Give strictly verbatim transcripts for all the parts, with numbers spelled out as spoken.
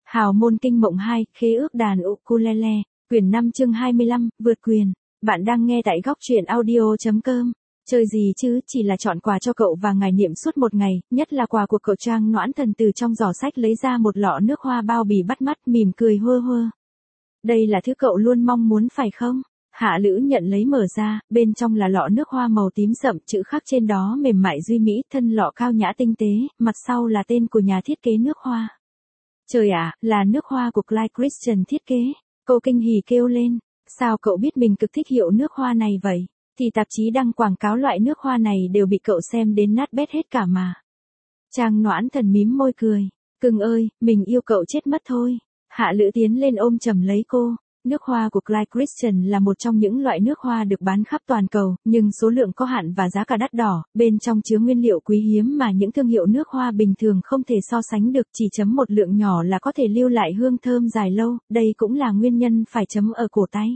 Hào môn kinh mộng hai, khế ước đàn ukulele, quyển năm chương hai mươi lăm, vượt quyền. Bạn đang nghe tại góc truyện audio.com. Chơi gì chứ, chỉ là chọn quà cho cậu và ngài niệm suốt một ngày, nhất là quà của cậu. Trang Noãn Thần từ trong giỏ sách lấy ra một lọ nước hoa bao bì bắt mắt, mỉm cười hơ hơ. Đây là thứ cậu luôn mong muốn phải không? Hạ Lữ nhận lấy mở ra, bên trong là lọ nước hoa màu tím sậm, chữ khắc trên đó mềm mại duy mỹ, thân lọ cao nhã tinh tế, mặt sau là tên của nhà thiết kế nước hoa. Trời ạ, à, là nước hoa của Clyde Christian thiết kế. Cô kinh hỉ kêu lên, sao cậu biết mình cực thích hiệu nước hoa này vậy? Thì tạp chí đăng quảng cáo loại nước hoa này đều bị cậu xem đến nát bét hết cả mà. Trang Noãn Thần mím môi cười, cưng ơi, mình yêu cậu chết mất thôi. Hạ Lữ tiến lên ôm chầm lấy cô. Nước hoa của Clyde Christian là một trong những loại nước hoa được bán khắp toàn cầu, nhưng số lượng có hạn và giá cả đắt đỏ, bên trong chứa nguyên liệu quý hiếm mà những thương hiệu nước hoa bình thường không thể so sánh được, chỉ chấm một lượng nhỏ là có thể lưu lại hương thơm dài lâu, đây cũng là nguyên nhân phải chấm ở cổ tay.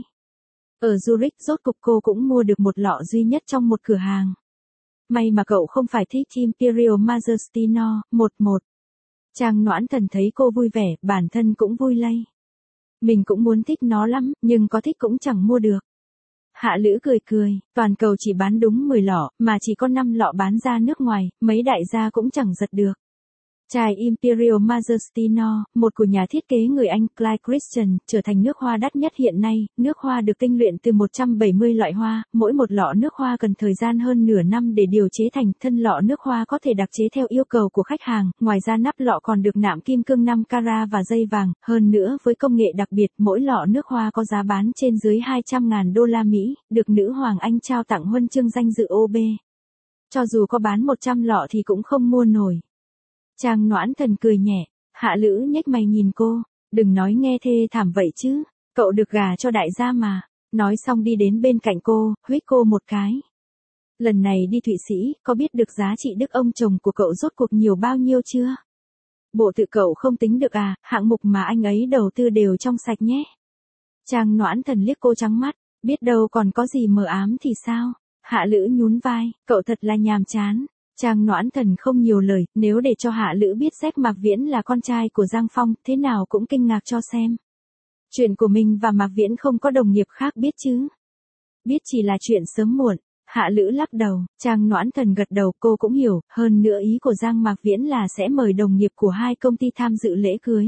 Ở Zurich rốt cục cô cũng mua được một lọ duy nhất trong một cửa hàng. May mà cậu không phải thích Imperial Majesty No. một một. Trang Noãn Thần thấy cô vui vẻ, bản thân cũng vui lây. Mình cũng muốn thích nó lắm, nhưng có thích cũng chẳng mua được. Hạ Lữ cười cười, toàn cầu chỉ bán đúng mười lọ, mà chỉ có năm lọ bán ra nước ngoài, mấy đại gia cũng chẳng giật được. Chai Imperial Majesty No. một của nhà thiết kế người Anh Clyde Christian trở thành nước hoa đắt nhất hiện nay. Nước hoa được tinh luyện từ một trăm bảy mươi loại hoa, mỗi một lọ nước hoa cần thời gian hơn nửa năm để điều chế thành. Thân lọ nước hoa có thể đặc chế theo yêu cầu của khách hàng, ngoài ra nắp lọ còn được nạm kim cương năm carat và dây vàng. Hơn nữa với công nghệ đặc biệt, mỗi lọ nước hoa có giá bán trên dưới hai trăm ngàn đô la Mỹ, được nữ hoàng Anh trao tặng huân chương danh dự O B. Cho dù có bán một trăm lọ thì cũng không mua nổi. Trang Noãn Thần cười nhẹ, Hạ Lữ nhếch mày nhìn cô, đừng nói nghe thê thảm vậy chứ, cậu được gả cho đại gia mà. Nói xong đi đến bên cạnh cô, huých cô một cái. Lần này đi Thụy Sĩ, có biết được giá trị đức ông chồng của cậu rốt cuộc nhiều bao nhiêu chưa? Bộ tự cậu không tính được à, hạng mục mà anh ấy đầu tư đều trong sạch nhé. Trang Noãn Thần liếc cô trắng mắt, biết đâu còn có gì mờ ám thì sao? Hạ Lữ nhún vai, cậu thật là nhàm chán. Trang Noãn Thần không nhiều lời, nếu để cho Hạ Lữ biết Jack Mạc Viễn là con trai của Giang Phong, thế nào cũng kinh ngạc cho xem. Chuyện của mình và Mạc Viễn không có đồng nghiệp khác biết chứ? Biết chỉ là chuyện sớm muộn. Hạ Lữ lắc đầu, Trang Noãn Thần gật đầu, cô cũng hiểu, hơn nữa ý của Giang Mạc Viễn là sẽ mời đồng nghiệp của hai công ty tham dự lễ cưới.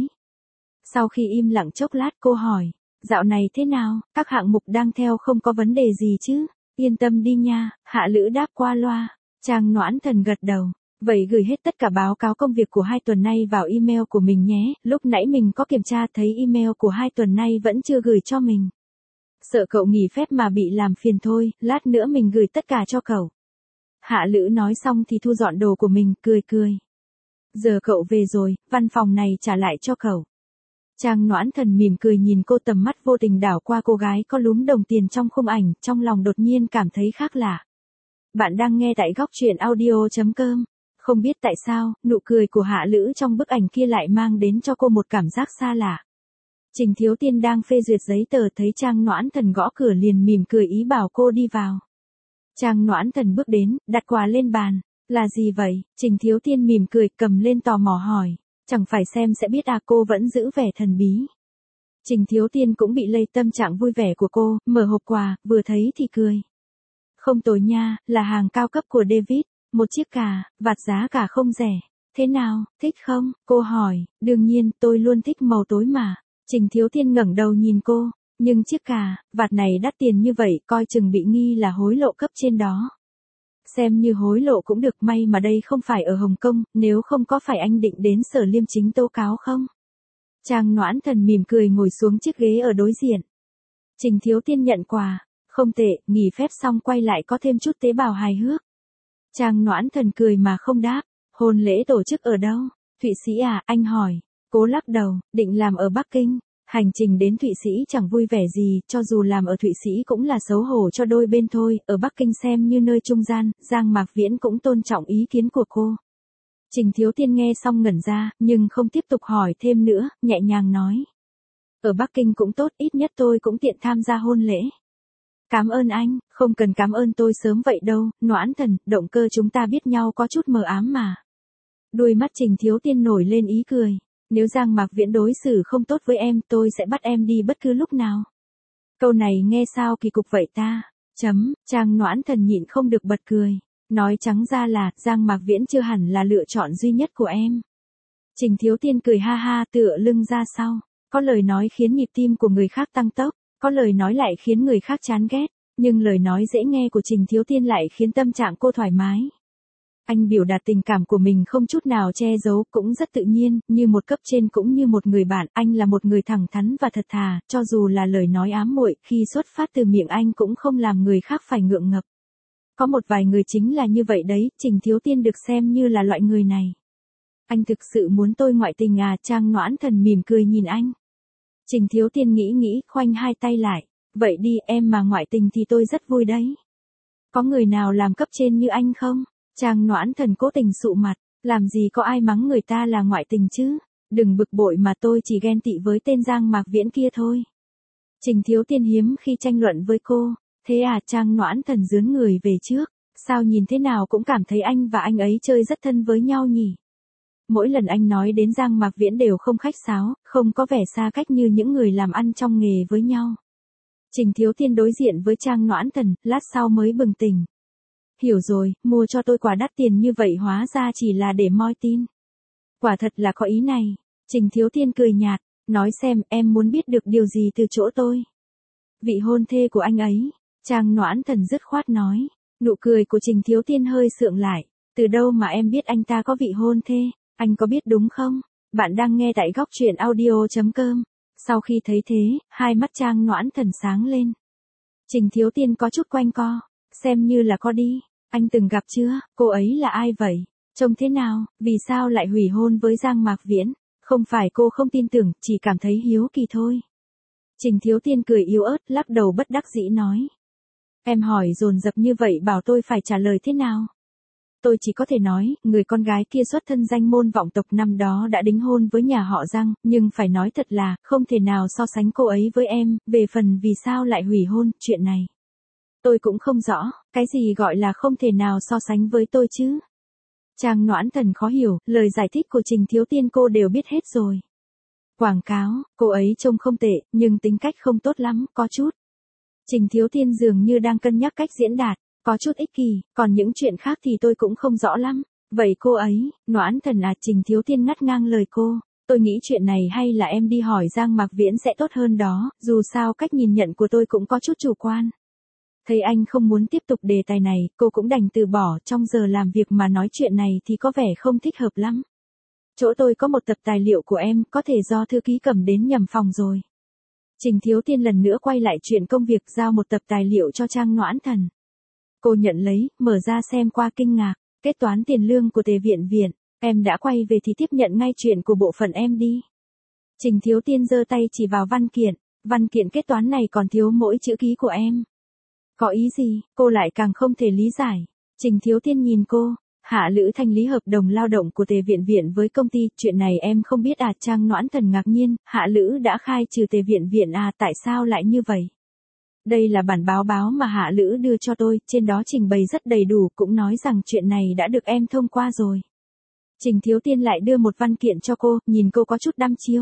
Sau khi im lặng chốc lát cô hỏi, dạo này thế nào, các hạng mục đang theo không có vấn đề gì chứ? Yên tâm đi nha, Hạ Lữ đáp qua loa. Trang Noãn Thần gật đầu, vậy gửi hết tất cả báo cáo công việc của hai tuần nay vào email của mình nhé, lúc nãy mình có kiểm tra thấy email của hai tuần nay vẫn chưa gửi cho mình. Sợ cậu nghỉ phép mà bị làm phiền thôi, lát nữa mình gửi tất cả cho cậu. Hạ Lữ nói xong thì thu dọn đồ của mình, cười cười. Giờ cậu về rồi, văn phòng này trả lại cho cậu. Trang Noãn Thần mỉm cười nhìn cô, tầm mắt vô tình đảo qua cô gái có lúm đồng tiền trong khung ảnh, trong lòng đột nhiên cảm thấy khác lạ. Bạn đang nghe tại góc truyện audio.com. Không biết tại sao, nụ cười của Hạ Lữ trong bức ảnh kia lại mang đến cho cô một cảm giác xa lạ. Trình Thiếu Tiên đang phê duyệt giấy tờ thấy Trang Noãn Thần gõ cửa liền mỉm cười ý bảo cô đi vào. Trang Noãn Thần bước đến, đặt quà lên bàn. Là gì vậy? Trình Thiếu Tiên mỉm cười, cầm lên tò mò hỏi. Chẳng phải xem sẽ biết à, cô vẫn giữ vẻ thần bí. Trình Thiếu Tiên cũng bị lây tâm trạng vui vẻ của cô, mở hộp quà, vừa thấy thì cười. Không tồi nha, là hàng cao cấp của David, một chiếc cà, vạt giá cả không rẻ. Thế nào, thích không? Cô hỏi, đương nhiên, tôi luôn thích màu tối mà. Trình Thiếu Tiên ngẩng đầu nhìn cô, nhưng chiếc cà, vạt này đắt tiền như vậy, coi chừng bị nghi là hối lộ cấp trên đó. Xem như hối lộ cũng được, may mà đây không phải ở Hồng Kông, nếu không có phải anh định đến sở liêm chính tố cáo không? Trang Noãn Thần mỉm cười ngồi xuống chiếc ghế ở đối diện. Trình Thiếu Tiên nhận quà. Không tệ, nghỉ phép xong quay lại có thêm chút tế bào hài hước. Trang Noãn Thần cười mà không đáp. Hôn lễ tổ chức ở đâu? Thụy Sĩ à, anh hỏi. Cố lắc đầu, định làm ở Bắc Kinh. Hành trình đến Thụy Sĩ chẳng vui vẻ gì, cho dù làm ở Thụy Sĩ cũng là xấu hổ cho đôi bên thôi, ở Bắc Kinh xem như nơi trung gian, Giang Mạc Viễn cũng tôn trọng ý kiến của cô. Trình Thiếu Tiên nghe xong ngẩn ra, nhưng không tiếp tục hỏi thêm nữa, nhẹ nhàng nói. Ở Bắc Kinh cũng tốt, ít nhất tôi cũng tiện tham gia hôn lễ. Cảm ơn anh, không cần cảm ơn tôi sớm vậy đâu, Noãn Thần, động cơ chúng ta biết nhau có chút mờ ám mà. Đôi mắt Trình Thiếu Tiên nổi lên ý cười. Nếu Giang Mạc Viễn đối xử không tốt với em, tôi sẽ bắt em đi bất cứ lúc nào. Câu này nghe sao kỳ cục vậy ta? Chấm, Trang Noãn Thần nhịn không được bật cười. Nói trắng ra là, Giang Mạc Viễn chưa hẳn là lựa chọn duy nhất của em. Trình Thiếu Tiên cười ha ha tựa lưng ra sau. Có lời nói khiến nhịp tim của người khác tăng tốc, có lời nói lại khiến người khác chán ghét, nhưng lời nói dễ nghe của Trình Thiếu Tiên lại khiến tâm trạng cô thoải mái. Anh biểu đạt tình cảm của mình không chút nào che giấu, cũng rất tự nhiên, như một cấp trên cũng như một người bạn. Anh là một người thẳng thắn và thật thà, cho dù là lời nói ám muội, khi xuất phát từ miệng anh cũng không làm người khác phải ngượng ngập. Có một vài người chính là như vậy đấy, Trình Thiếu Tiên được xem như là loại người này. Anh thực sự muốn tôi ngoại tình à? Trang Noãn Thần mỉm cười nhìn anh. Trình Thiếu Tiên nghĩ nghĩ, khoanh hai tay lại. Vậy đi, em mà ngoại tình thì tôi rất vui đấy. Có người nào làm cấp trên như anh không? Trang Noãn Thần cố tình sụ mặt. Làm gì có ai mắng người ta là ngoại tình chứ? Đừng bực bội mà, tôi chỉ ghen tị với tên Giang Mạc Viễn kia thôi. Trình Thiếu Tiên hiếm khi tranh luận với cô. Thế à? Trang Noãn Thần dướn người về trước. Sao nhìn thế nào cũng cảm thấy anh và anh ấy chơi rất thân với nhau nhỉ? Mỗi lần anh nói đến Giang Mạc Viễn đều không khách sáo, không có vẻ xa cách như những người làm ăn trong nghề với nhau. Trình Thiếu Tiên đối diện với Trang Noãn Thần, lát sau mới bừng tỉnh. Hiểu rồi, mua cho tôi quà đắt tiền như vậy hóa ra chỉ là để moi tin. Quả thật là có ý này. Trình Thiếu Tiên cười nhạt, nói xem em muốn biết được điều gì từ chỗ tôi. Vị hôn thê của anh ấy. Trang Noãn Thần dứt khoát nói. Nụ cười của Trình Thiếu Tiên hơi sượng lại. Từ đâu mà em biết anh ta có vị hôn thê? Anh có biết đúng không? Bạn đang nghe tại góc truyện audio chấm com. Sau khi thấy thế, hai mắt Trang Noãn Thần sáng lên. Trình Thiếu Tiên có chút quanh co. Xem như là có đi. Anh từng gặp chưa? Cô ấy là ai vậy? Trông thế nào? Vì sao lại hủy hôn với Giang Mạc Viễn? Không phải cô không tin tưởng, chỉ cảm thấy hiếu kỳ thôi. Trình Thiếu Tiên cười yếu ớt, lắc đầu bất đắc dĩ nói. Em hỏi dồn dập như vậy bảo tôi phải trả lời thế nào? Tôi chỉ có thể nói, người con gái kia xuất thân danh môn vọng tộc năm đó đã đính hôn với nhà họ Giang, nhưng phải nói thật là, không thể nào so sánh cô ấy với em, về phần vì sao lại hủy hôn, chuyện này. Tôi cũng không rõ, cái gì gọi là không thể nào so sánh với tôi chứ? Trang Noãn Thần khó hiểu, lời giải thích của Trình Thiếu Tiên cô đều biết hết rồi. Quảng cáo, cô ấy trông không tệ, nhưng tính cách không tốt lắm, có chút. Trình Thiếu Tiên dường như đang cân nhắc cách diễn đạt. Có chút ích kỷ, còn những chuyện khác thì tôi cũng không rõ lắm. Vậy cô ấy, Noãn Thần à? Trình Thiếu Tiên ngắt ngang lời cô. Tôi nghĩ chuyện này hay là em đi hỏi Giang Mạc Viễn sẽ tốt hơn đó, dù sao cách nhìn nhận của tôi cũng có chút chủ quan. Thấy anh không muốn tiếp tục đề tài này, cô cũng đành từ bỏ, trong giờ làm việc mà nói chuyện này thì có vẻ không thích hợp lắm. Chỗ tôi có một tập tài liệu của em, có thể do thư ký cầm đến nhầm phòng rồi. Trình Thiếu Tiên lần nữa quay lại chuyện công việc, giao một tập tài liệu cho Trang Noãn Thần. Cô nhận lấy, mở ra xem qua kinh ngạc. Kết toán tiền lương của Tề Viện Viện. Em đã quay về thì tiếp nhận ngay chuyện của bộ phận em đi. Trình Thiếu Tiên giơ tay chỉ vào văn kiện. Văn kiện kết toán này còn thiếu mỗi chữ ký của em. Có ý gì? Cô lại càng không thể lý giải. Trình Thiếu Tiên nhìn cô. Hạ Lữ thanh lý hợp đồng lao động của Tề Viện Viện với công ty. Chuyện này em không biết à? Trang Noãn Thần ngạc nhiên. Hạ Lữ đã khai trừ Tề Viện Viện à? Tại sao lại như vậy? Đây là bản báo báo mà Hạ Lữ đưa cho tôi, trên đó trình bày rất đầy đủ, cũng nói rằng chuyện này đã được em thông qua rồi. Trình Thiếu Tiên lại đưa một văn kiện cho cô, nhìn cô có chút đăm chiêu.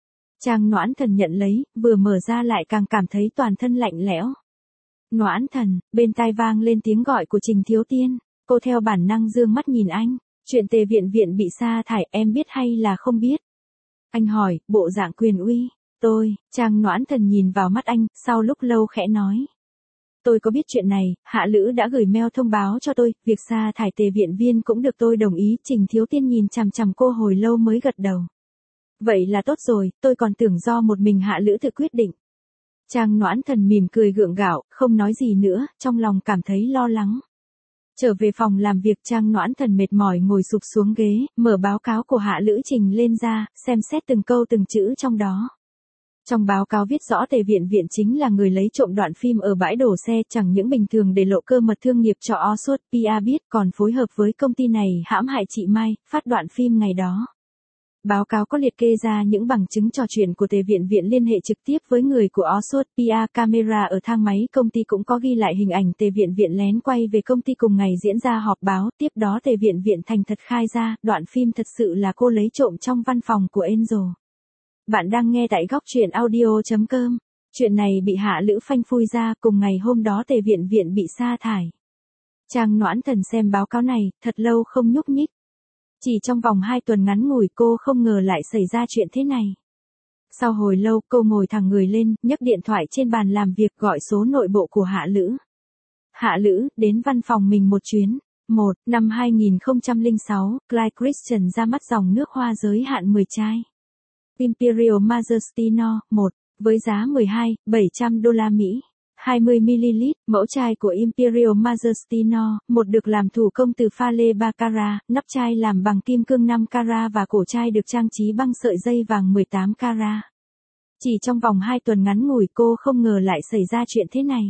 Trang Noãn Thần nhận lấy, vừa mở ra lại càng cảm thấy toàn thân lạnh lẽo. Noãn Thần, bên tai vang lên tiếng gọi của Trình Thiếu Tiên, cô theo bản năng dương mắt nhìn anh. Chuyện Tề Viện Viện bị sa thải em biết hay là không biết? Anh hỏi, bộ dạng quyền uy. Tôi, Trang Noãn Thần nhìn vào mắt anh, sau lúc lâu khẽ nói. Tôi có biết chuyện này, Hạ Lữ đã gửi mail thông báo cho tôi, việc sa thải Tề Viện Viên cũng được tôi đồng ý. Trình Thiếu Tiên nhìn chằm chằm cô hồi lâu mới gật đầu. Vậy là tốt rồi, tôi còn tưởng do một mình Hạ Lữ tự quyết định. Trang Noãn Thần mỉm cười gượng gạo, không nói gì nữa, trong lòng cảm thấy lo lắng. Trở về phòng làm việc, Trang Noãn Thần mệt mỏi ngồi sụp xuống ghế, mở báo cáo của Hạ Lữ trình lên ra, xem xét từng câu từng chữ trong đó. Trong báo cáo viết rõ Tề Viện Viện chính là người lấy trộm đoạn phim ở bãi đổ xe, chẳng những bình thường để lộ cơ mật thương nghiệp cho Oswald pê e rờ biết, còn phối hợp với công ty này hãm hại chị Mai, phát đoạn phim ngày đó. Báo cáo có liệt kê ra những bằng chứng trò chuyện của Tề Viện Viện liên hệ trực tiếp với người của Oxford pê e, camera ở thang máy công ty cũng có ghi lại hình ảnh Tề Viện Viện lén quay về công ty cùng ngày diễn ra họp báo, tiếp đó Tề Viện Viện thành thật khai ra, đoạn phim thật sự là cô lấy trộm trong văn phòng của Angel. Bạn đang nghe tại góc truyện audio chấm com. Chuyện này bị Hạ Lữ phanh phui ra, cùng ngày hôm đó Tề Viện Viện bị sa thải. Trang Noãn Thần xem báo cáo này, thật lâu không nhúc nhích. Chỉ trong vòng hai tuần ngắn ngủi cô không ngờ lại xảy ra chuyện thế này. Sau hồi lâu cô ngồi thẳng người lên, nhấc điện thoại trên bàn làm việc gọi số nội bộ của Hạ Lữ. Hạ Lữ, đến văn phòng mình một chuyến. một. Năm hai nghìn không trăm lẻ sáu, Clyde Christian ra mắt dòng nước hoa giới hạn mười chai. Imperial Majesty No. một. Với giá mười hai nghìn bảy trăm đô la Mỹ. hai mươi mi li lít, mẫu chai của Imperial Majesty No. một được làm thủ công từ pha lê ba carat, nắp chai làm bằng kim cương năm carat và cổ chai được trang trí bằng sợi dây vàng mười tám carat. Chỉ trong vòng hai tuần ngắn ngủi cô không ngờ lại xảy ra chuyện thế này.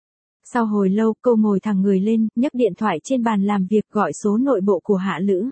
Sau hồi lâu cô ngồi thẳng người lên, nhấc điện thoại trên bàn làm việc gọi số nội bộ của Hạ Lữ.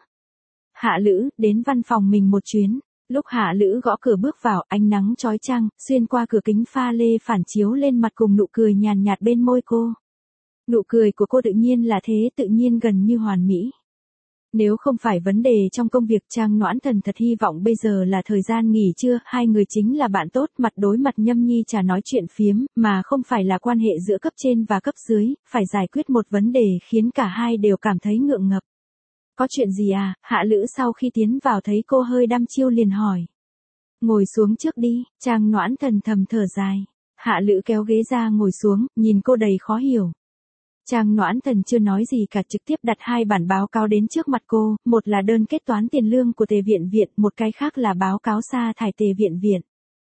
Hạ Lữ, đến văn phòng mình một chuyến. Lúc Hạ Lữ gõ cửa bước vào, ánh nắng chói chang, xuyên qua cửa kính pha lê phản chiếu lên mặt cùng nụ cười nhàn nhạt bên môi cô. Nụ cười của cô tự nhiên là thế, tự nhiên gần như hoàn mỹ. Nếu không phải vấn đề trong công việc, Trang Noãn Thần thật hy vọng bây giờ là thời gian nghỉ trưa, hai người chính là bạn tốt, mặt đối mặt nhâm nhi trà nói chuyện phiếm, mà không phải là quan hệ giữa cấp trên và cấp dưới, phải giải quyết một vấn đề khiến cả hai đều cảm thấy ngượng ngập. Có chuyện gì à? Hạ Lữ sau khi tiến vào thấy cô hơi đăm chiêu liền hỏi. Ngồi xuống trước đi, Trang Noãn Thần thầm thở dài. Hạ Lữ kéo ghế ra ngồi xuống, nhìn cô đầy khó hiểu. Trang Noãn Thần chưa nói gì cả, trực tiếp đặt hai bản báo cáo đến trước mặt cô, một là đơn kết toán tiền lương của Tề Viện Viện, một cái khác là báo cáo sa thải Tề Viện Viện.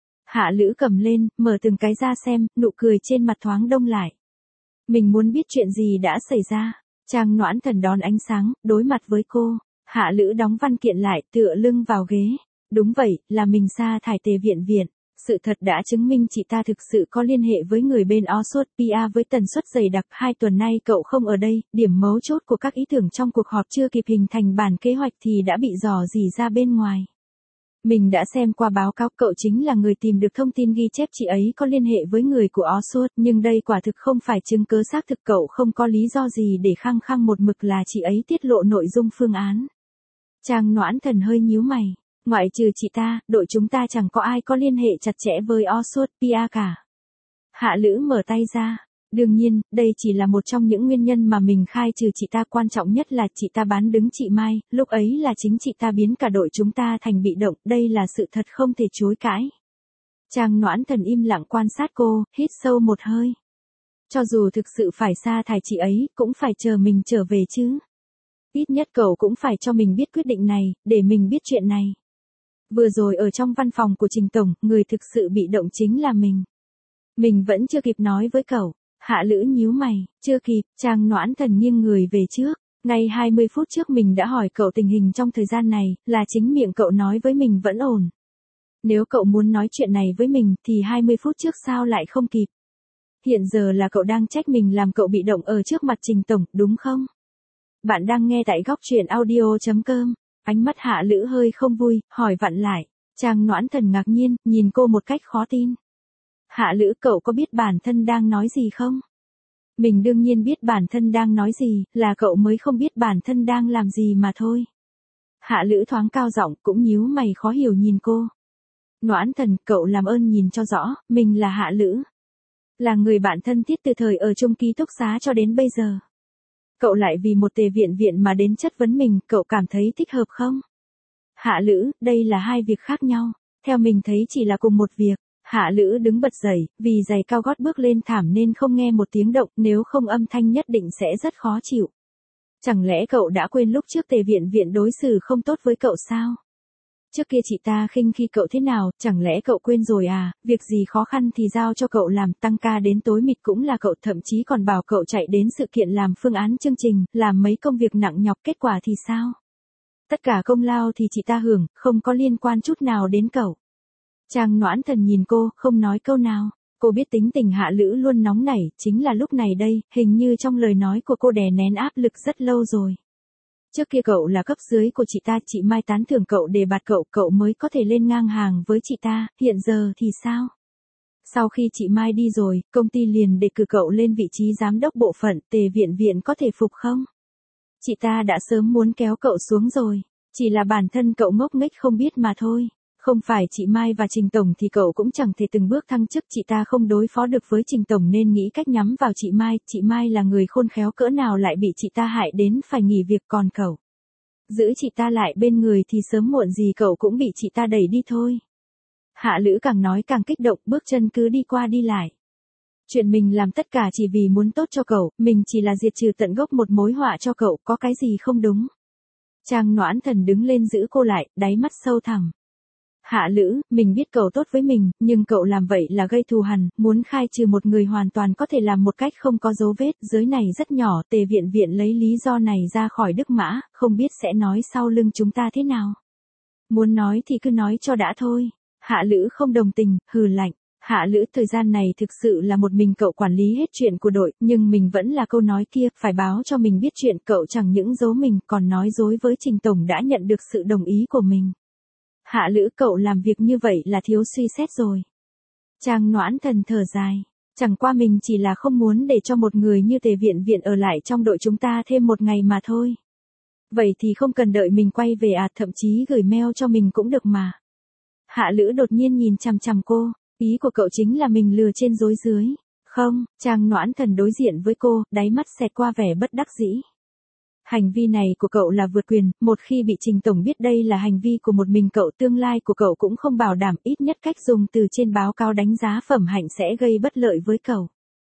Hạ Lữ cầm lên, mở từng cái ra xem, nụ cười trên mặt thoáng đông lại. Mình muốn biết chuyện gì đã xảy ra. Trang Noãn Thần đón ánh sáng, đối mặt với cô. Hạ Lữ đóng văn kiện lại, tựa lưng vào ghế. Đúng vậy, là mình sa thải Tề Viện Viện. Sự thật đã chứng minh chị ta thực sự có liên hệ với người bên Oxford pê e với tần suất dày đặc. Hai tuần nay cậu không ở đây, điểm mấu chốt của các ý tưởng trong cuộc họp chưa kịp hình thành bản kế hoạch thì đã bị dò dỉ ra bên ngoài. Mình đã xem qua báo cáo, cậu chính là người tìm được thông tin ghi chép chị ấy có liên hệ với người của Oxford, nhưng đây quả thực không phải chứng cứ xác thực, cậu không có lý do gì để khăng khăng một mực là chị ấy tiết lộ nội dung phương án. Trang Noãn Thần hơi nhíu mày, ngoại trừ chị ta, đội chúng ta chẳng có ai có liên hệ chặt chẽ với Oxford pê e cả. Hạ Lữ mở tay ra. Đương nhiên, đây chỉ là một trong những nguyên nhân mà mình khai trừ chị ta, quan trọng nhất là chị ta bán đứng chị Mai, lúc ấy là chính chị ta biến cả đội chúng ta thành bị động, đây là sự thật không thể chối cãi. Trang Noãn Thần im lặng quan sát cô, hít sâu một hơi. Cho dù thực sự phải sa thải chị ấy, cũng phải chờ mình trở về chứ. Ít nhất cậu cũng phải cho mình biết quyết định này, để mình biết chuyện này. Vừa rồi ở trong văn phòng của Trình Tổng, người thực sự bị động chính là mình. Mình vẫn chưa kịp nói với cậu. Hạ Lữ nhíu mày, chưa kịp. Trang Noãn Thần nghiêng người về trước. Ngay hai mươi phút trước mình đã hỏi cậu tình hình trong thời gian này, là chính miệng cậu nói với mình vẫn ổn. Nếu cậu muốn nói chuyện này với mình thì hai mươi phút trước sao lại không kịp? Hiện giờ là cậu đang trách mình làm cậu bị động ở trước mặt Trình Tổng, đúng không? Bạn đang nghe tại góc truyện audio chấm com. Ánh mắt Hạ Lữ hơi không vui, hỏi vặn lại. Trang Noãn Thần ngạc nhiên, nhìn cô một cách khó tin. Hạ Lữ, cậu có biết bản thân đang nói gì không? Mình đương nhiên biết bản thân đang nói gì, là cậu mới không biết bản thân đang làm gì mà thôi. Hạ Lữ thoáng cao giọng, cũng nhíu mày khó hiểu nhìn cô. Noãn Thần, cậu làm ơn nhìn cho rõ, mình là Hạ Lữ. Là người bạn thân thiết từ thời ở chung ký túc xá cho đến bây giờ. Cậu lại vì một Tề Viện Viện mà đến chất vấn mình, cậu cảm thấy thích hợp không? Hạ Lữ, đây là hai việc khác nhau. Theo mình thấy chỉ là cùng một việc. Hạ Lữ đứng bật dậy, vì giày cao gót bước lên thảm nên không nghe một tiếng động, nếu không âm thanh nhất định sẽ rất khó chịu. Chẳng lẽ cậu đã quên lúc trước Tề Viện Viện đối xử không tốt với cậu sao? Trước kia chị ta khinh khi cậu thế nào, chẳng lẽ cậu quên rồi à? Việc gì khó khăn thì giao cho cậu làm, tăng ca đến tối mịt cũng là cậu, thậm chí còn bảo cậu chạy đến sự kiện làm phương án chương trình, làm mấy công việc nặng nhọc, kết quả thì sao? Tất cả công lao thì chị ta hưởng, không có liên quan chút nào đến cậu. Trang Noãn Thần nhìn cô, không nói câu nào. Cô biết tính tình Hạ Lữ luôn nóng nảy, chính là lúc này đây, hình như trong lời nói của cô đè nén áp lực rất lâu rồi. Trước kia cậu là cấp dưới của chị ta, chị Mai tán thưởng cậu đề bạt cậu, cậu mới có thể lên ngang hàng với chị ta, hiện giờ thì sao? Sau khi chị Mai đi rồi, công ty liền đề cử cậu lên vị trí giám đốc bộ phận, Tề Viện Viện có thể phục không? Chị ta đã sớm muốn kéo cậu xuống rồi, chỉ là bản thân cậu ngốc nghếch không biết mà thôi. Không phải chị Mai và Trình Tổng thì cậu cũng chẳng thể từng bước thăng chức, chị ta không đối phó được với Trình Tổng nên nghĩ cách nhắm vào chị Mai, chị Mai là người khôn khéo cỡ nào lại bị chị ta hại đến phải nghỉ việc, còn cậu giữ chị ta lại bên người thì sớm muộn gì cậu cũng bị chị ta đẩy đi thôi. Hạ Lữ càng nói càng kích động, bước chân cứ đi qua đi lại. Chuyện mình làm tất cả chỉ vì muốn tốt cho cậu, mình chỉ là diệt trừ tận gốc một mối họa cho cậu, có cái gì không đúng. Trang Noãn Thần đứng lên giữ cô lại, đáy mắt sâu thẳm. Hạ Lữ, mình biết cậu tốt với mình, nhưng cậu làm vậy là gây thù hằn, muốn khai trừ một người hoàn toàn có thể làm một cách không có dấu vết, giới này rất nhỏ, Tề Viện Viện lấy lý do này ra khỏi Đức Mã, không biết sẽ nói sau lưng chúng ta thế nào. Muốn nói thì cứ nói cho đã thôi. Hạ Lữ không đồng tình, hừ lạnh. Hạ Lữ, thời gian này thực sự là một mình cậu quản lý hết chuyện của đội, nhưng mình vẫn là câu nói kia, phải báo cho mình biết chuyện, cậu chẳng những giấu mình còn nói dối với Trình Tổng đã nhận được sự đồng ý của mình. Hạ Lữ, cậu làm việc như vậy là thiếu suy xét rồi. Trang Noãn Thần thở dài. Chẳng qua mình chỉ là không muốn để cho một người như Tề Viện Viện ở lại trong đội chúng ta thêm một ngày mà thôi. Vậy thì không cần đợi mình quay về à, thậm chí gửi mail cho mình cũng được mà. Hạ Lữ đột nhiên nhìn chằm chằm cô, ý của cậu chính là mình lừa trên dối dưới. Không, Trang Noãn Thần đối diện với cô, đáy mắt xẹt qua vẻ bất đắc dĩ. Hành vi này của cậu là vượt quyền, một khi bị Trình Tổng biết đây là hành vi của một mình cậu, tương lai của cậu cũng không bảo đảm, ít nhất cách dùng từ trên báo cáo đánh giá phẩm hạnh sẽ gây bất lợi với cậu.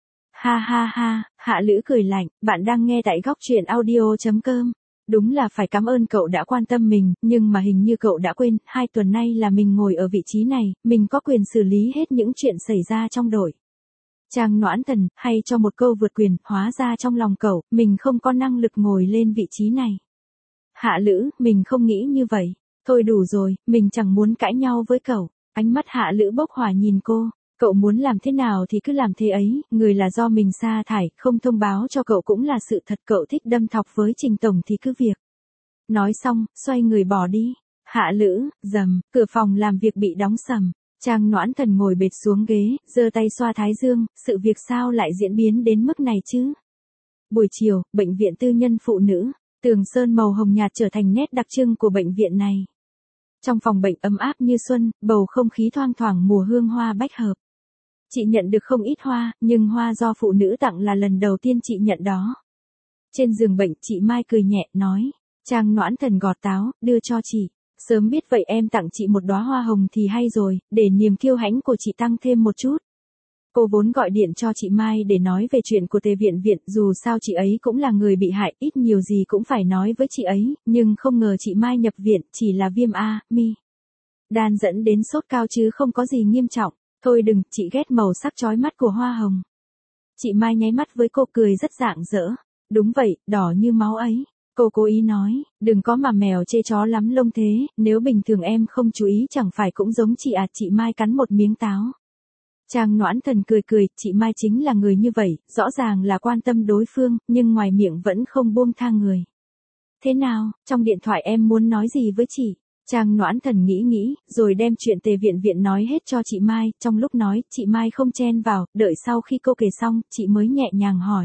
Ha ha ha, Hạ Lữ cười lạnh, bạn đang nghe tại góc truyện audio chấm com. Đúng là phải cảm ơn cậu đã quan tâm mình, nhưng mà hình như cậu đã quên, hai tuần nay là mình ngồi ở vị trí này, mình có quyền xử lý hết những chuyện xảy ra trong đội. Trang Noãn Thần, hay cho một câu vượt quyền, hóa ra trong lòng cậu, mình không có năng lực ngồi lên vị trí này. Hạ Lữ, mình không nghĩ như vậy. Thôi đủ rồi, mình chẳng muốn cãi nhau với cậu. Ánh mắt Hạ Lữ bốc hỏa nhìn cô. Cậu muốn làm thế nào thì cứ làm thế ấy, người là do mình sa thải, không thông báo cho cậu cũng là sự thật, cậu thích đâm thọc với Trình Tổng thì cứ việc. Nói xong, xoay người bỏ đi. Hạ Lữ, rầm, cửa phòng làm việc bị đóng sầm. Trang Noãn Thần ngồi bệt xuống ghế, giơ tay xoa thái dương, sự việc sao lại diễn biến đến mức này chứ? Buổi chiều, bệnh viện tư nhân phụ nữ, tường sơn màu hồng nhạt trở thành nét đặc trưng của bệnh viện này. Trong phòng bệnh ấm áp như xuân, bầu không khí thoang thoảng mùa hương hoa bách hợp. Chị nhận được không ít hoa, nhưng hoa do phụ nữ tặng là lần đầu tiên chị nhận đó. Trên giường bệnh, chị Mai cười nhẹ, nói. Trang Noãn Thần gọt táo, đưa cho chị. Sớm biết vậy em tặng chị một đóa hoa hồng thì hay rồi, để niềm kiêu hãnh của chị tăng thêm một chút. Cô vốn gọi điện cho chị Mai để nói về chuyện của Tề Viện Viện, dù sao chị ấy cũng là người bị hại, ít nhiều gì cũng phải nói với chị ấy, nhưng không ngờ chị Mai nhập viện, chỉ là viêm A, mi. Đan dẫn đến sốt cao chứ không có gì nghiêm trọng. Thôi đừng, chị ghét màu sắc chói mắt của hoa hồng. Chị Mai nháy mắt với cô, cười rất rạng rỡ. Đúng vậy, đỏ như máu ấy. Cô cố ý nói, đừng có mà mèo chê chó lắm lông thế, nếu bình thường em không chú ý chẳng phải cũng giống chị à. Chị Mai cắn một miếng táo. Trang Noãn Thần cười cười, chị Mai chính là người như vậy, rõ ràng là quan tâm đối phương, nhưng ngoài miệng vẫn không buông tha người. Thế nào, trong điện thoại em muốn nói gì với chị? Trang Noãn Thần nghĩ nghĩ, rồi đem chuyện Tề Viện Viện nói hết cho chị Mai, trong lúc nói, chị Mai không chen vào, đợi sau khi cô kể xong, chị mới nhẹ nhàng hỏi.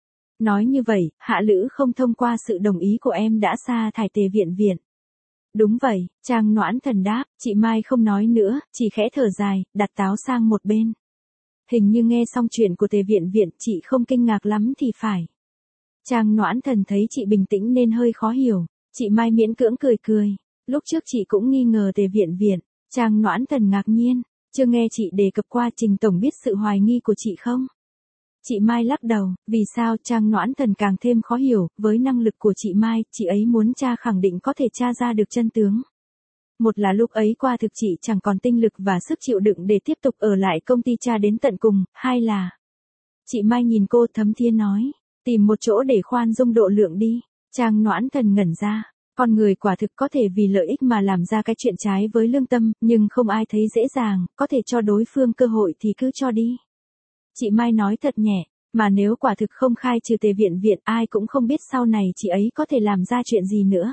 Nói như vậy, Hạ Lữ không thông qua sự đồng ý của em đã sa thải Tề Viện Viện. Đúng vậy, Trang Noãn Thần đáp, chị Mai không nói nữa, chỉ khẽ thở dài, đặt táo sang một bên. Hình như nghe xong chuyện của Tề Viện Viện, chị không kinh ngạc lắm thì phải. Trang Noãn Thần thấy chị bình tĩnh nên hơi khó hiểu, chị Mai miễn cưỡng cười cười. Lúc trước chị cũng nghi ngờ Tề Viện Viện. Trang Noãn Thần ngạc nhiên, chưa nghe chị đề cập qua Trình Tổng biết sự hoài nghi của chị không? Chị Mai lắc đầu, vì sao? Trang Noãn Thần càng thêm khó hiểu, với năng lực của chị Mai, chị ấy muốn tra khẳng định có thể tra ra được chân tướng. Một là lúc ấy qua thực chị chẳng còn tinh lực và sức chịu đựng để tiếp tục ở lại công ty tra đến tận cùng, hai là... Chị Mai nhìn cô thấm thía nói, tìm một chỗ để khoan dung độ lượng đi. Trang Noãn Thần ngẩn ra. Con người quả thực có thể vì lợi ích mà làm ra cái chuyện trái với lương tâm, nhưng không ai thấy dễ dàng, có thể cho đối phương cơ hội thì cứ cho đi. Chị Mai nói thật nhẹ, Mà nếu quả thực không khai trừ Tề Viện Viện, ai cũng không biết sau này chị ấy có thể làm ra chuyện gì nữa.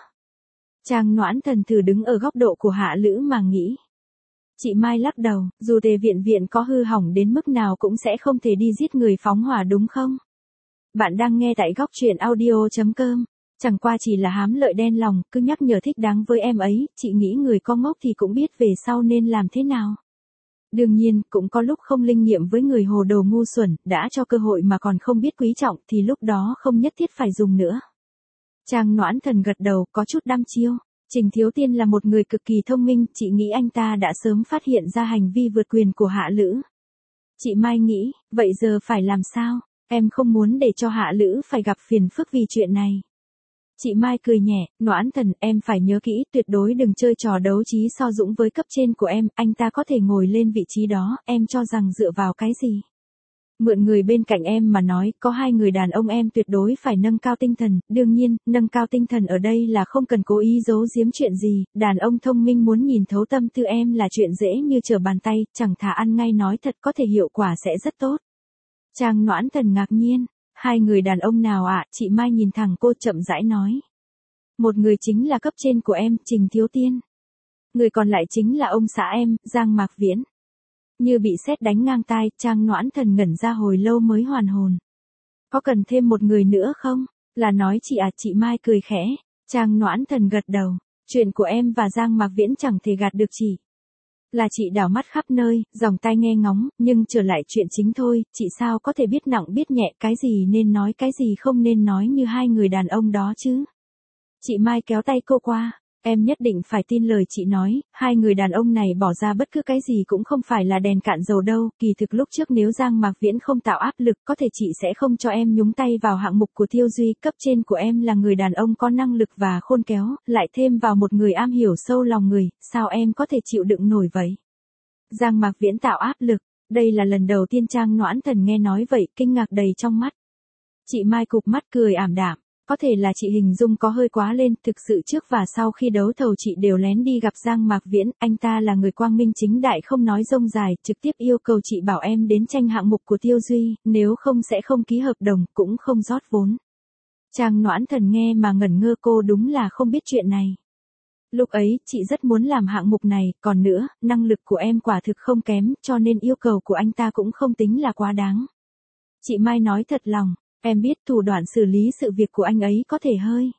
Trang Noãn Thần thử đứng ở góc độ của Hạ Lữ mà nghĩ. Chị Mai lắc đầu, dù Tề Viện Viện có hư hỏng đến mức nào cũng sẽ không thể đi giết người phóng hỏa đúng không? Bạn đang nghe tại góc truyện audio.com. Chẳng qua chỉ là hám lợi đen lòng, cứ nhắc nhở thích đáng với em ấy, chị nghĩ người có ngốc thì cũng biết về sau nên làm thế nào. Đương nhiên, cũng có lúc không linh nghiệm với người hồ đồ ngu xuẩn, đã cho cơ hội mà còn không biết quý trọng thì lúc đó không nhất thiết phải dùng nữa. Trang Noãn Thần gật đầu, có chút đăm chiêu. Trình Thiếu Tiên là một người cực kỳ thông minh, chị nghĩ anh ta đã sớm phát hiện ra hành vi vượt quyền của Hạ Lữ. Chị Mai nghĩ, vậy giờ phải làm sao? Em không muốn để cho Hạ Lữ phải gặp phiền phức vì chuyện này. Chị Mai cười nhẹ, Noãn Thần, em phải nhớ kỹ, tuyệt đối đừng chơi trò đấu trí so dũng với cấp trên của em, anh ta có thể ngồi lên vị trí đó, em cho rằng dựa vào cái gì? Mượn người bên cạnh em mà nói, có hai người đàn ông em tuyệt đối phải nâng cao tinh thần, đương nhiên, nâng cao tinh thần ở đây là không cần cố ý giấu giếm chuyện gì, đàn ông thông minh muốn nhìn thấu tâm tư em là chuyện dễ như trở bàn tay, chẳng thà ăn ngay nói thật có thể hiệu quả sẽ rất tốt. Trang Noãn Thần ngạc nhiên, hai người đàn ông nào ạ? Chị Mai nhìn thẳng cô chậm rãi nói. Một người chính là cấp trên của em, Trình Thiếu Tiên. Người còn lại chính là ông xã em, Giang Mạc Viễn. Như bị sét đánh ngang tai, Trang Noãn Thần ngẩn ra hồi lâu mới hoàn hồn. Có cần thêm một người nữa không? Là nói chị à? Chị Mai cười khẽ. Trang Noãn Thần gật đầu. Chuyện của em và Giang Mạc Viễn chẳng thể gạt được chị. Là chị đảo mắt khắp nơi, dòng tai nghe ngóng, nhưng trở lại chuyện chính thôi, chị sao có thể biết nặng biết nhẹ cái gì nên nói cái gì không nên nói như hai người đàn ông đó chứ. Chị Mai kéo tay cô qua. Em nhất định phải tin lời chị nói, hai người đàn ông này bỏ ra bất cứ cái gì cũng không phải là đèn cạn dầu đâu, kỳ thực lúc trước nếu Giang Mạc Viễn không tạo áp lực có thể chị sẽ không cho em nhúng tay vào hạng mục của Tiêu Duy, cấp trên của em là người đàn ông có năng lực và khôn khéo, lại thêm vào một người am hiểu sâu lòng người, sao em có thể chịu đựng nổi vậy? Giang Mạc Viễn tạo áp lực, đây là lần đầu tiên Trang Noãn Thần nghe nói vậy, kinh ngạc đầy trong mắt. Chị Mai cụp mắt cười ảm đạm. Có thể là chị hình dung có hơi quá lên, thực sự trước và sau khi đấu thầu chị đều lén đi gặp Giang Mạc Viễn, anh ta là người quang minh chính đại không nói rông dài, trực tiếp yêu cầu chị bảo em đến tranh hạng mục của Tiêu Duy, nếu không sẽ không ký hợp đồng, cũng không rót vốn. Trang Noãn Thần nghe mà ngẩn ngơ, cô đúng là không biết chuyện này. Lúc ấy, chị rất muốn làm hạng mục này, còn nữa, năng lực của em quả thực không kém, cho nên yêu cầu của anh ta cũng không tính là quá đáng. Chị Mai nói thật lòng. Em biết thủ đoạn xử lý sự việc của anh ấy có thể hơi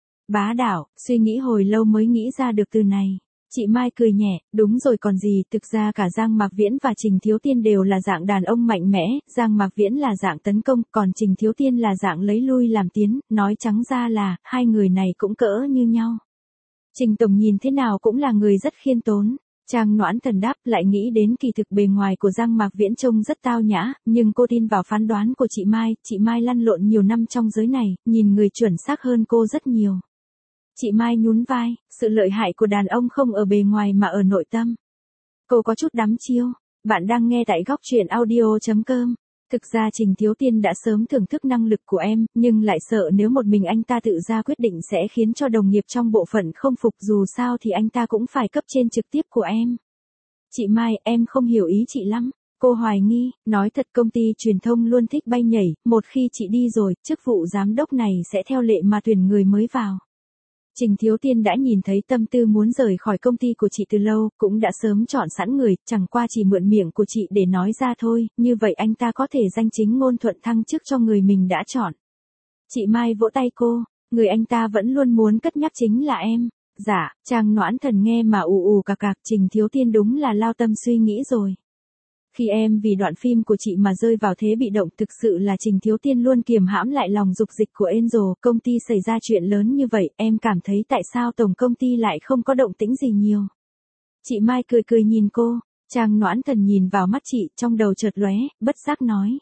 bá đạo, suy nghĩ hồi lâu mới nghĩ ra được từ này. Chị Mai cười nhẹ, đúng rồi còn gì, thực ra cả Giang Mạc Viễn và Trình Thiếu Tiên đều là dạng đàn ông mạnh mẽ, Giang Mạc Viễn là dạng tấn công, còn Trình Thiếu Tiên là dạng lấy lui làm tiến, nói trắng ra là, hai người này cũng cỡ như nhau. Trình Tổng nhìn thế nào cũng là người rất khiêm tốn. Trang Noãn Thần đáp, lại nghĩ đến kỳ thực bề ngoài của Giang Mạc Viễn trông rất tao nhã, nhưng cô tin vào phán đoán của chị Mai, chị Mai lăn lộn nhiều năm trong giới này, nhìn người chuẩn xác hơn cô rất nhiều. Chị Mai nhún vai, sự lợi hại của đàn ông không ở bề ngoài mà ở nội tâm. Cô có chút đắm chiêu, bạn đang nghe tại góc truyện audio.com. Thực ra Trình Thiếu Tiên đã sớm thưởng thức năng lực của em, nhưng lại sợ nếu một mình anh ta tự ra quyết định sẽ khiến cho đồng nghiệp trong bộ phận không phục, dù sao thì anh ta cũng phải cấp trên trực tiếp của em. Chị Mai, em không hiểu ý chị lắm. Cô hoài nghi, nói thật công ty truyền thông luôn thích bay nhảy, một khi chị đi rồi, chức vụ giám đốc này sẽ theo lệ mà tuyển người mới vào. Trình Thiếu Tiên đã nhìn thấy tâm tư muốn rời khỏi công ty của chị từ lâu, cũng đã sớm chọn sẵn người, chẳng qua chỉ mượn miệng của chị để nói ra thôi, như vậy anh ta có thể danh chính ngôn thuận thăng chức cho người mình đã chọn. Chị Mai vỗ tay cô, người anh ta vẫn luôn muốn cất nhắc chính là em. Dạ, Trang Noãn Thần nghe mà ù ù cạc cạc, Trình Thiếu Tiên đúng là lao tâm suy nghĩ rồi. Khi em vì đoạn phim của chị mà rơi vào thế bị động, thực sự là Trình Thiếu Tiên luôn kiềm hãm lại lòng dục dịch của Angel, công ty xảy ra chuyện lớn như vậy, em cảm thấy tại sao tổng công ty lại không có động tĩnh gì nhiều. Chị Mai cười cười nhìn cô, Trang Noãn Thần nhìn vào mắt chị, trong đầu chợt lóe, bất giác nói.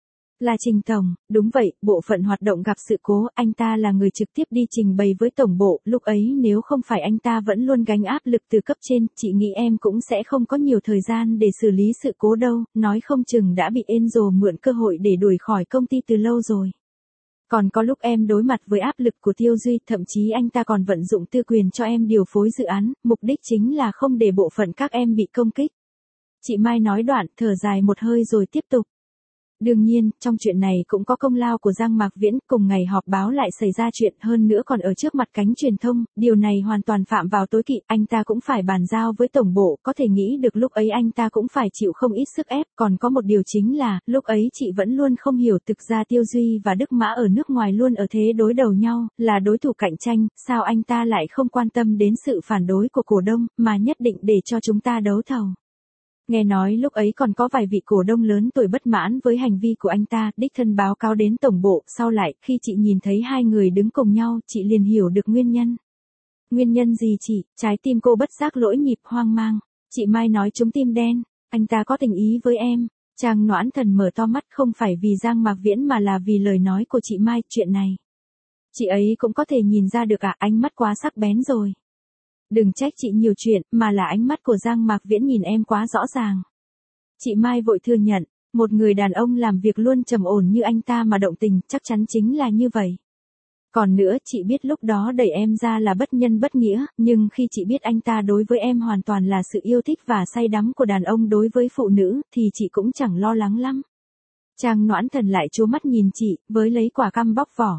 Là Trình Tổng, đúng vậy, bộ phận hoạt động gặp sự cố, anh ta là người trực tiếp đi trình bày với tổng bộ, lúc ấy nếu không phải anh ta vẫn luôn gánh áp lực từ cấp trên, chị nghĩ em cũng sẽ không có nhiều thời gian để xử lý sự cố đâu, nói không chừng đã bị Angel mượn cơ hội để đuổi khỏi công ty từ lâu rồi. Còn có lúc em đối mặt với áp lực của Tiêu Duy, thậm chí anh ta còn vận dụng tư quyền cho em điều phối dự án, mục đích chính là không để bộ phận các em bị công kích. Chị Mai nói đoạn, thở dài một hơi rồi tiếp tục. Đương nhiên, trong chuyện này cũng có công lao của Giang Mạc Viễn, cùng ngày họp báo lại xảy ra chuyện, hơn nữa còn ở trước mặt cánh truyền thông, điều này hoàn toàn phạm vào tối kỵ, anh ta cũng phải bàn giao với tổng bộ, có thể nghĩ được lúc ấy anh ta cũng phải chịu không ít sức ép, còn có một điều chính là, lúc ấy chị vẫn luôn không hiểu thực ra Tiêu Duy và Đức Mã ở nước ngoài luôn ở thế đối đầu nhau, là đối thủ cạnh tranh, sao anh ta lại không quan tâm đến sự phản đối của cổ đông, mà nhất định để cho chúng ta đấu thầu. Nghe nói lúc ấy còn có vài vị cổ đông lớn tuổi bất mãn với hành vi của anh ta, đích thân báo cáo đến tổng bộ, sau lại, khi chị nhìn thấy hai người đứng cùng nhau, chị liền hiểu được nguyên nhân. Nguyên nhân gì chị? Trái tim cô bất giác lỗi nhịp hoang mang. Chị Mai nói trúng tim đen, anh ta có tình ý với em. Trang Noãn Thần mở to mắt, không phải vì Giang Mạc Viễn mà là vì lời nói của chị Mai, chuyện này. Chị ấy cũng có thể nhìn ra được à, ánh mắt quá sắc bén rồi. Đừng trách chị nhiều chuyện, mà là ánh mắt của Giang Mạc Viễn nhìn em quá rõ ràng. Chị Mai vội thừa nhận, một người đàn ông làm việc luôn trầm ổn như anh ta mà động tình, chắc chắn chính là như vậy. Còn nữa, chị biết lúc đó đẩy em ra là bất nhân bất nghĩa, nhưng khi chị biết anh ta đối với em hoàn toàn là sự yêu thích và say đắm của đàn ông đối với phụ nữ, thì chị cũng chẳng lo lắng lắm. Trang Noãn Thần lại trố mắt nhìn chị, với lấy quả cam bóc vỏ.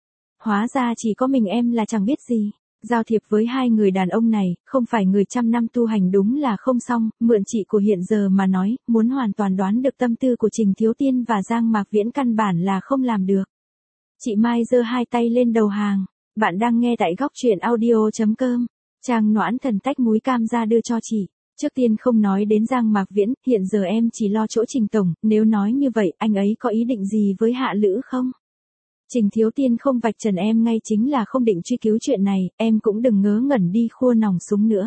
Hóa ra chỉ có mình em là chẳng biết gì. Giao thiệp với hai người đàn ông này, không phải người trăm năm tu hành đúng là không xong, mượn chị của hiện giờ mà nói, muốn hoàn toàn đoán được tâm tư của Trình Thiếu Tiên và Giang Mạc Viễn căn bản là không làm được. Chị Mai giơ hai tay lên đầu hàng, bạn đang nghe tại góc truyện audio.com, Trang Noãn Thần tách múi cam ra đưa cho chị. Trước tiên không nói đến Giang Mạc Viễn, hiện giờ em chỉ lo chỗ Trình Tổng, nếu nói như vậy, anh ấy có ý định gì với Hạ Lữ không? Trình Thiếu Tiên không vạch trần em ngay chính là không định truy cứu chuyện này, em cũng đừng ngớ ngẩn đi khua nòng súng nữa.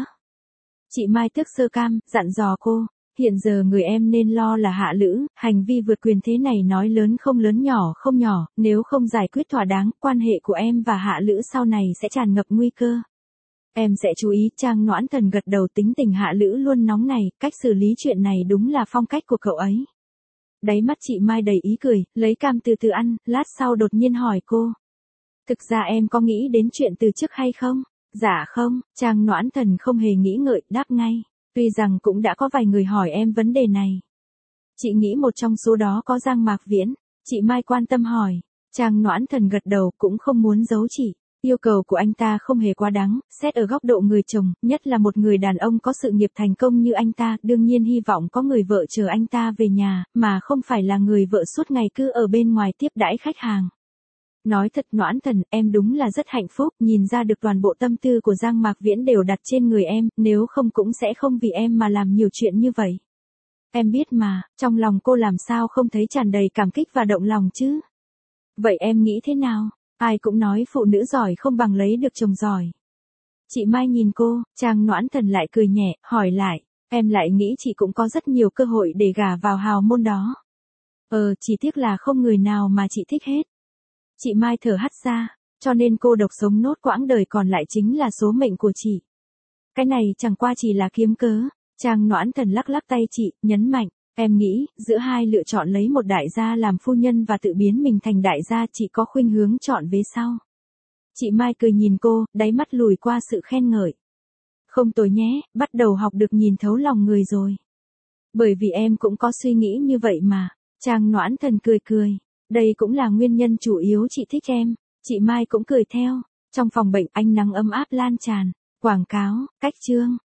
Chị Mai tước sơ cam, dặn dò cô, hiện giờ người em nên lo là Hạ Lữ, hành vi vượt quyền thế này nói lớn không lớn nhỏ không nhỏ, nếu không giải quyết thỏa đáng, quan hệ của em và Hạ Lữ sau này sẽ tràn ngập nguy cơ. Em sẽ chú ý. Trang Noãn Thần gật đầu, tính tình Hạ Lữ luôn nóng này, cách xử lý chuyện này đúng là phong cách của cậu ấy. Đáy mắt chị Mai đầy ý cười, lấy cam từ từ ăn, lát sau đột nhiên hỏi cô. Thực ra em có nghĩ đến chuyện từ chức hay không? Dạ không, Trang Noãn Thần không hề nghĩ ngợi, đáp ngay. Tuy rằng cũng đã có vài người hỏi em vấn đề này. Chị nghĩ một trong số đó có Giang Mạc Viễn. Chị Mai quan tâm hỏi. Trang Noãn Thần gật đầu, cũng không muốn giấu chị. Yêu cầu của anh ta không hề quá đáng, xét ở góc độ người chồng, nhất là một người đàn ông có sự nghiệp thành công như anh ta, đương nhiên hy vọng có người vợ chờ anh ta về nhà, mà không phải là người vợ suốt ngày cứ ở bên ngoài tiếp đãi khách hàng. Nói thật Noãn Thần, em đúng là rất hạnh phúc, nhìn ra được toàn bộ tâm tư của Giang Mạc Viễn đều đặt trên người em, nếu không cũng sẽ không vì em mà làm nhiều chuyện như vậy. Em biết mà, trong lòng cô làm sao không thấy tràn đầy cảm kích và động lòng chứ? Vậy em nghĩ thế nào? Ai cũng nói phụ nữ giỏi không bằng lấy được chồng giỏi. Chị Mai nhìn cô, Trang Noãn Thần lại cười nhẹ, hỏi lại, em lại nghĩ chị cũng có rất nhiều cơ hội để gả vào hào môn đó. Ờ, chỉ tiếc là không người nào mà chị thích hết. Chị Mai thở hắt ra, cho nên cô độc sống nốt quãng đời còn lại chính là số mệnh của chị. Cái này chẳng qua chỉ là kiếm cớ. Trang Noãn Thần lắc lắc tay chị, nhấn mạnh. Em nghĩ, giữa hai lựa chọn lấy một đại gia làm phu nhân và tự biến mình thành đại gia, chị có khuynh hướng chọn vế sau. Chị Mai cười nhìn cô, đáy mắt lùi qua sự khen ngợi. Không tồi nhé, bắt đầu học được nhìn thấu lòng người rồi. Bởi vì em cũng có suy nghĩ như vậy mà. Trang Noãn Thần cười cười. Đây cũng là nguyên nhân chủ yếu chị thích em. Chị Mai cũng cười theo. Trong phòng bệnh ánh nắng ấm áp lan tràn. Quảng cáo, cách chương.